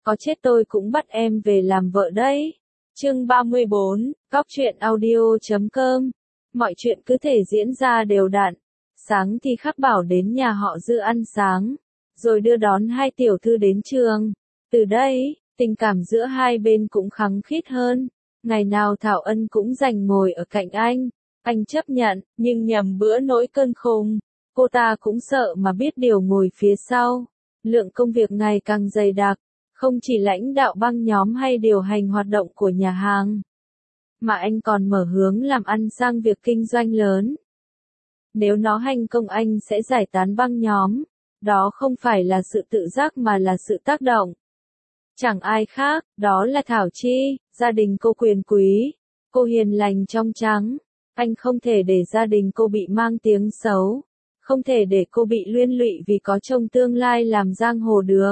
có chết tôi cũng bắt em về làm vợ đấy. Chương 34, Cóc truyện audio.com. Mọi chuyện cứ thể diễn ra đều đặn. Sáng thì Khắc Bảo đến nhà họ Dư ăn sáng, rồi đưa đón hai tiểu thư đến trường. Từ đây, tình cảm giữa hai bên cũng khăng khít hơn. Ngày nào Thảo Ân cũng dành ngồi ở cạnh anh chấp nhận, nhưng nhầm bữa nỗi cơn khùng. Cô ta cũng sợ mà biết điều ngồi phía sau. Lượng công việc ngày càng dày đặc, không chỉ lãnh đạo băng nhóm hay điều hành hoạt động của nhà hàng, mà anh còn mở hướng làm ăn sang việc kinh doanh lớn. Nếu nó thành công anh sẽ giải tán băng nhóm, đó không phải là sự tự giác mà là sự tác động. Chẳng ai khác, đó là Thảo Chi, gia đình cô quyền quý, cô hiền lành trong trắng. Anh không thể để gia đình cô bị mang tiếng xấu, không thể để cô bị liên lụy vì có chồng tương lai làm giang hồ được.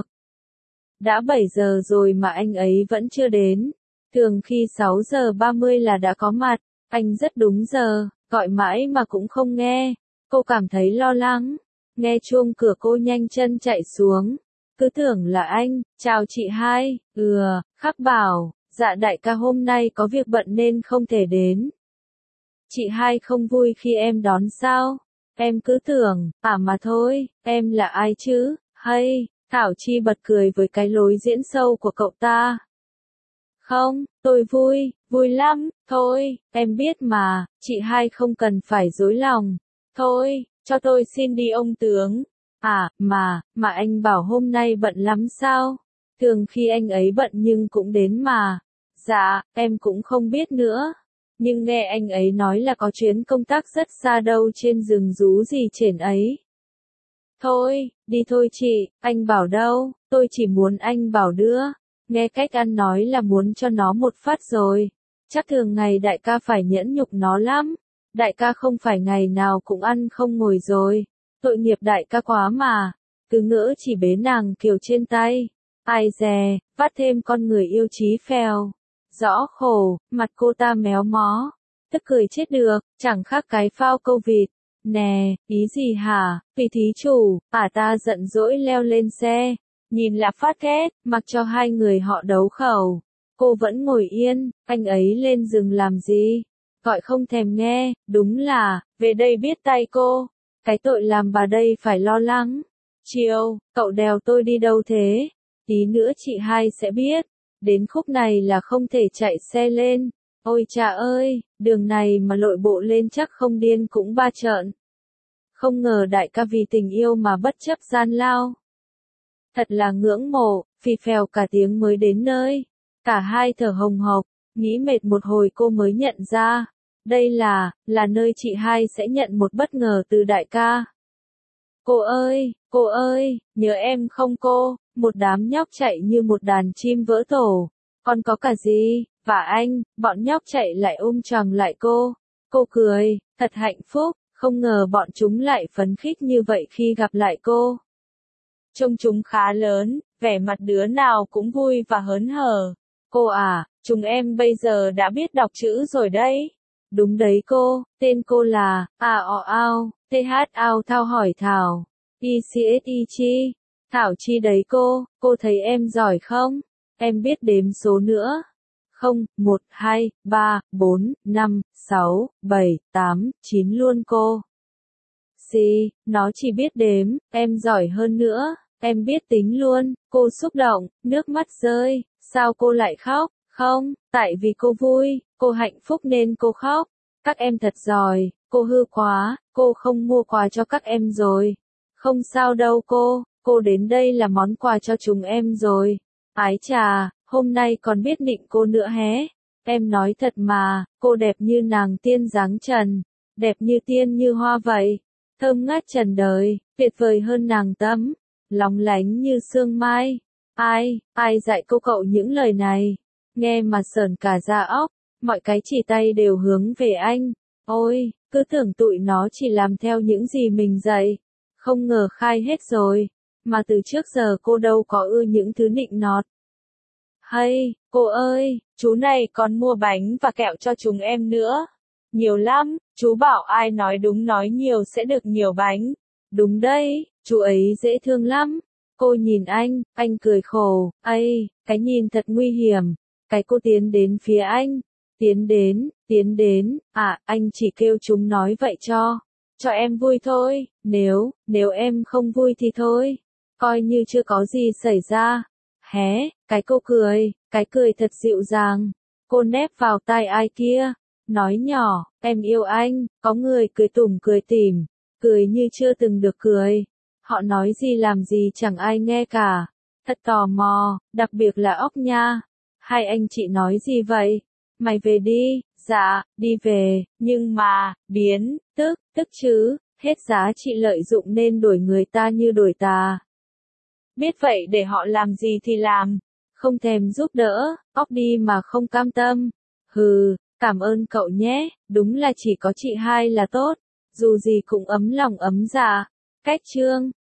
Đã 7 giờ rồi mà anh ấy vẫn chưa đến. Thường khi 6 giờ 30 là đã có mặt, anh rất đúng giờ, gọi mãi mà cũng không nghe. Cô cảm thấy lo lắng, nghe chuông cửa cô nhanh chân chạy xuống. Cứ tưởng là anh, chào chị hai, Khắc Bảo, dạ đại ca hôm nay có việc bận nên không thể đến. Chị hai không vui khi em đón sao? Em cứ tưởng, mà thôi, em là ai chứ, hay, Thảo Chi bật cười với cái lối diễn sâu của cậu ta. Không, tôi vui lắm, thôi, em biết mà, chị hai không cần phải dối lòng. Thôi, cho tôi xin đi ông tướng. Mà anh bảo hôm nay bận lắm sao? Thường khi anh ấy bận nhưng cũng đến mà. Dạ, em cũng không biết nữa. Nhưng nghe anh ấy nói là có chuyến công tác rất xa đâu trên rừng rú gì chển ấy. Thôi, đi thôi chị, anh bảo đâu, tôi chỉ muốn anh bảo đưa. Nghe cách ăn nói là muốn cho nó một phát rồi. Chắc thường ngày đại ca phải nhẫn nhục nó lắm. Đại ca không phải ngày nào cũng ăn không ngồi rồi. Tội nghiệp đại ca quá mà. Cứ ngỡ chỉ bế nàng kiều trên tay. Ai dè, vắt thêm con người yêu chí phèo. Rõ khổ, mặt cô ta méo mó. Tức cười chết được, chẳng khác cái phao câu vịt. Nè, ý gì hả, vị thí chủ, ta giận dỗi leo lên xe. Nhìn là phát ghét, mặc cho hai người họ đấu khẩu. Cô vẫn ngồi yên, anh ấy lên giường làm gì? Gọi không thèm nghe, đúng là, về đây biết tay cô. Cái tội làm bà đây phải lo lắng. Chiều, cậu đèo tôi đi đâu thế? Tí nữa chị hai sẽ biết. Đến khúc này là không thể chạy xe lên. Ôi cha ơi, đường này mà lội bộ lên chắc không điên cũng ba trợn. Không ngờ đại ca vì tình yêu mà bất chấp gian lao. Thật là ngưỡng mộ, phì phèo cả tiếng mới đến nơi. Cả hai thở hồng hộc, nghĩ mệt một hồi cô mới nhận ra. Đây là nơi chị hai sẽ nhận một bất ngờ từ đại ca. Cô ơi, nhớ em không cô? Một đám nhóc chạy như một đàn chim vỡ tổ. Còn có cả gì? Và anh, bọn nhóc chạy lại ôm choàng lại cô. Cô cười, thật hạnh phúc, không ngờ bọn chúng lại phấn khích như vậy khi gặp lại cô. Trông chúng khá lớn, vẻ mặt đứa nào cũng vui và hớn hở. Cô chúng em bây giờ đã biết đọc chữ rồi đấy. Đúng đấy cô, tên cô là, Thao hỏi Thảo. Chi. Thảo Chi đấy cô thấy em giỏi không? Em biết đếm số nữa. Không, 1, 2, 3, 4, 5, 6, 7, 8, 9 luôn cô. Nó chỉ biết đếm, em giỏi hơn nữa, em biết tính luôn, cô xúc động, nước mắt rơi, sao cô lại khóc? Không, tại vì cô vui, cô hạnh phúc nên cô khóc. Các em thật giỏi, cô hư quá, cô không mua quà cho các em rồi. Không sao đâu cô đến đây là món quà cho chúng em rồi. Ái chà, hôm nay còn biết nịnh cô nữa hé. Em nói thật mà, cô đẹp như nàng tiên dáng trần, đẹp như tiên như hoa vậy. Thơm ngát trần đời, tuyệt vời hơn nàng tắm, lóng lánh như sương mai. Ai dạy cô cậu những lời này? Nghe mà sởn cả da óc, mọi cái chỉ tay đều hướng về anh. Ôi, cứ tưởng tụi nó chỉ làm theo những gì mình dạy. Không ngờ khai hết rồi, mà từ trước giờ cô đâu có ưa những thứ nịnh nọt. Hay, cô ơi, chú này còn mua bánh và kẹo cho chúng em nữa. Nhiều lắm, chú bảo ai nói đúng nói nhiều sẽ được nhiều bánh. Đúng đấy, chú ấy dễ thương lắm. Cô nhìn anh cười khổ, Cái nhìn thật nguy hiểm. Cái cô tiến đến phía anh. Tiến đến, anh chỉ kêu chúng nói vậy cho em vui thôi, nếu em không vui thì thôi. Coi như chưa có gì xảy ra. Hé, cái cười thật dịu dàng. Cô nép vào tai ai kia, nói nhỏ, em yêu anh, có người cười tủm cười tỉm, cười như chưa từng được cười. Họ nói gì làm gì chẳng ai nghe cả. Thật tò mò, đặc biệt là óc nha. Hai anh chị nói gì vậy? Mày về đi, dạ, đi về, nhưng mà, tức chứ, hết giá trị lợi dụng nên đuổi người ta như đuổi tà. Biết vậy để họ làm gì thì làm, không thèm giúp đỡ, óc đi mà không cam tâm. Hừ, cảm ơn cậu nhé, đúng là chỉ có chị hai là tốt, dù gì cũng ấm lòng ấm dạ. Cách chương